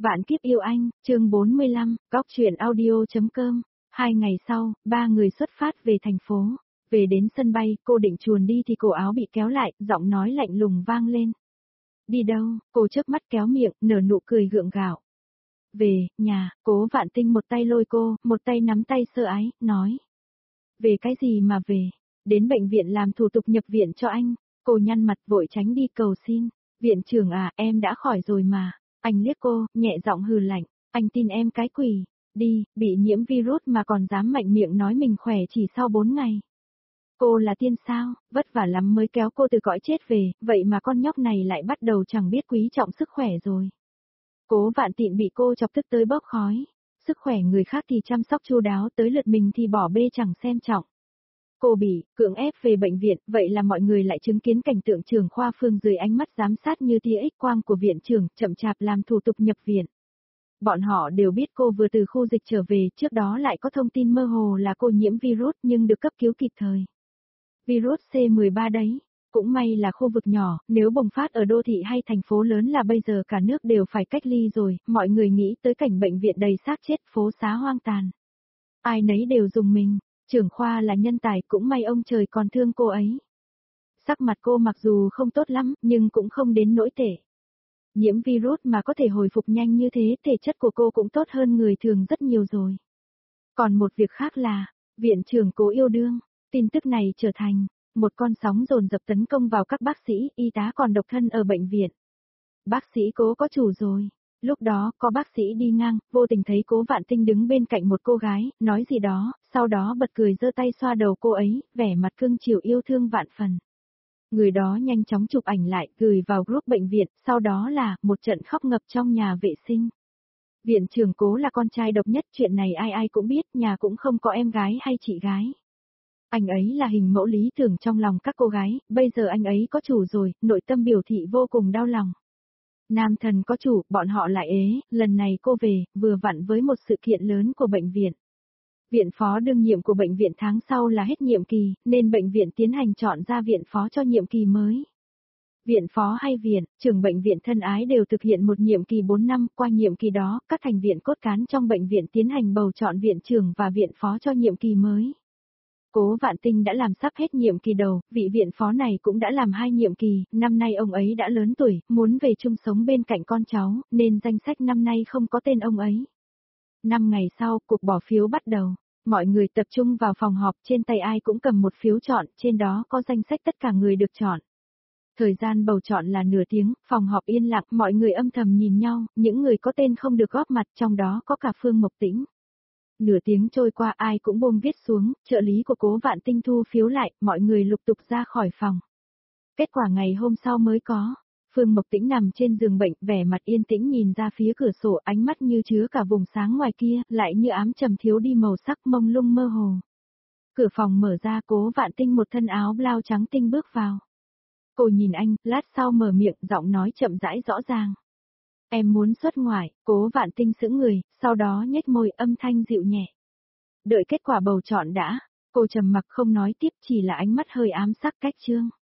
Vạn kiếp yêu anh, chương 45, góc truyện audio.com. 2 ngày sau, ba người xuất phát về thành phố. Về đến sân bay, cô định chuồn đi thì cổ áo bị kéo lại, giọng nói lạnh lùng vang lên. Đi đâu? Cô chớp mắt kéo miệng, nở nụ cười gượng gạo. Về, nhà. Cố Vạn Tinh một tay lôi cô, một tay nắm tay sơ ái, nói. Về cái gì mà về? Đến bệnh viện làm thủ tục nhập viện cho anh. Cô nhăn mặt vội tránh đi cầu xin. Viện trưởng à, em đã khỏi rồi mà. Anh liếc cô, nhẹ giọng hừ lạnh. Anh tin em cái quỷ. Đi, bị nhiễm virus mà còn dám mạnh miệng nói mình khỏe chỉ sau 4 ngày. Cô là tiên sao, vất vả lắm mới kéo cô từ cõi chết về, vậy mà con nhóc này lại bắt đầu chẳng biết quý trọng sức khỏe rồi. Cố Vạn Tịnh bị cô chọc tức tới bốc khói. Sức khỏe người khác thì chăm sóc chu đáo, tới lượt mình thì bỏ bê chẳng xem trọng. Cô bị cưỡng ép về bệnh viện, vậy là mọi người lại chứng kiến cảnh tượng trưởng khoa Phương dưới ánh mắt giám sát như tia X quang của viện trưởng, chậm chạp làm thủ tục nhập viện. Bọn họ đều biết cô vừa từ khu dịch trở về, trước đó lại có thông tin mơ hồ là cô nhiễm virus nhưng được cấp cứu kịp thời. Virus C13 đấy, cũng may là khu vực nhỏ, nếu bùng phát ở đô thị hay thành phố lớn là bây giờ cả nước đều phải cách ly rồi, mọi người nghĩ tới cảnh bệnh viện đầy xác chết, phố xá hoang tàn. Ai nấy đều dùng mình. Trưởng khoa là nhân tài, cũng may ông trời còn thương cô ấy. Sắc mặt cô mặc dù không tốt lắm, nhưng cũng không đến nỗi tệ. Nhiễm virus mà có thể hồi phục nhanh như thế, thể chất của cô cũng tốt hơn người thường rất nhiều rồi. Còn một việc khác là, viện trưởng Cố yêu đương, tin tức này trở thành một con sóng dồn dập tấn công vào các bác sĩ, y tá còn độc thân ở bệnh viện. Bác sĩ Cố có chủ rồi. Lúc đó, có bác sĩ đi ngang, vô tình thấy Cố Vạn Tinh đứng bên cạnh một cô gái, nói gì đó, sau đó bật cười giơ tay xoa đầu cô ấy, vẻ mặt cưng chiều yêu thương vạn phần. Người đó nhanh chóng chụp ảnh lại, gửi vào group bệnh viện, sau đó là một trận khóc ngập trong nhà vệ sinh. Viện trưởng Cố là con trai độc nhất, chuyện này ai ai cũng biết, nhà cũng không có em gái hay chị gái. Anh ấy là hình mẫu lý tưởng trong lòng các cô gái, bây giờ anh ấy có chủ rồi, nội tâm biểu thị vô cùng đau lòng. Nam thần có chủ, bọn họ lại ế, lần này cô về, vừa vặn với một sự kiện lớn của bệnh viện. Viện phó đương nhiệm của bệnh viện tháng sau là hết nhiệm kỳ, nên bệnh viện tiến hành chọn ra viện phó cho nhiệm kỳ mới. Viện phó hay viện, trưởng bệnh viện thân ái đều thực hiện một nhiệm kỳ 4 năm, qua nhiệm kỳ đó, các thành viên cốt cán trong bệnh viện tiến hành bầu chọn viện trưởng và viện phó cho nhiệm kỳ mới. Cố Vạn Tinh đã làm sắp hết nhiệm kỳ đầu, vị viện phó này cũng đã làm 2 nhiệm kỳ, năm nay ông ấy đã lớn tuổi, muốn về chung sống bên cạnh con cháu, nên danh sách năm nay không có tên ông ấy. 5 ngày sau, cuộc bỏ phiếu bắt đầu. Mọi người tập trung vào phòng họp, trên tay ai cũng cầm một phiếu chọn, trên đó có danh sách tất cả người được chọn. Thời gian bầu chọn là nửa tiếng, phòng họp yên lặng, mọi người âm thầm nhìn nhau, những người có tên không được góp mặt, trong đó có cả Phương Mộc Tĩnh. Nửa tiếng trôi qua ai cũng buông viết xuống, trợ lý của Cố Vạn Tinh thu phiếu lại, mọi người lục tục ra khỏi phòng. Kết quả ngày hôm sau mới có. Phương Mộc Tĩnh nằm trên giường bệnh, vẻ mặt yên tĩnh nhìn ra phía cửa sổ, ánh mắt như chứa cả vùng sáng ngoài kia, lại như ám trầm thiếu đi màu sắc mông lung mơ hồ. Cửa phòng mở ra, Cố Vạn Tinh một thân áo blau trắng tinh bước vào. Cô nhìn anh, lát sau mở miệng, giọng nói chậm rãi rõ ràng. Em muốn xuất ngoại. Cố Vạn Tinh sững người, sau đó nhếch môi, âm thanh dịu nhẹ. Đợi kết quả bầu chọn đã. Cô trầm mặc không nói tiếp, chỉ là ánh mắt hơi ám sắc cách chương.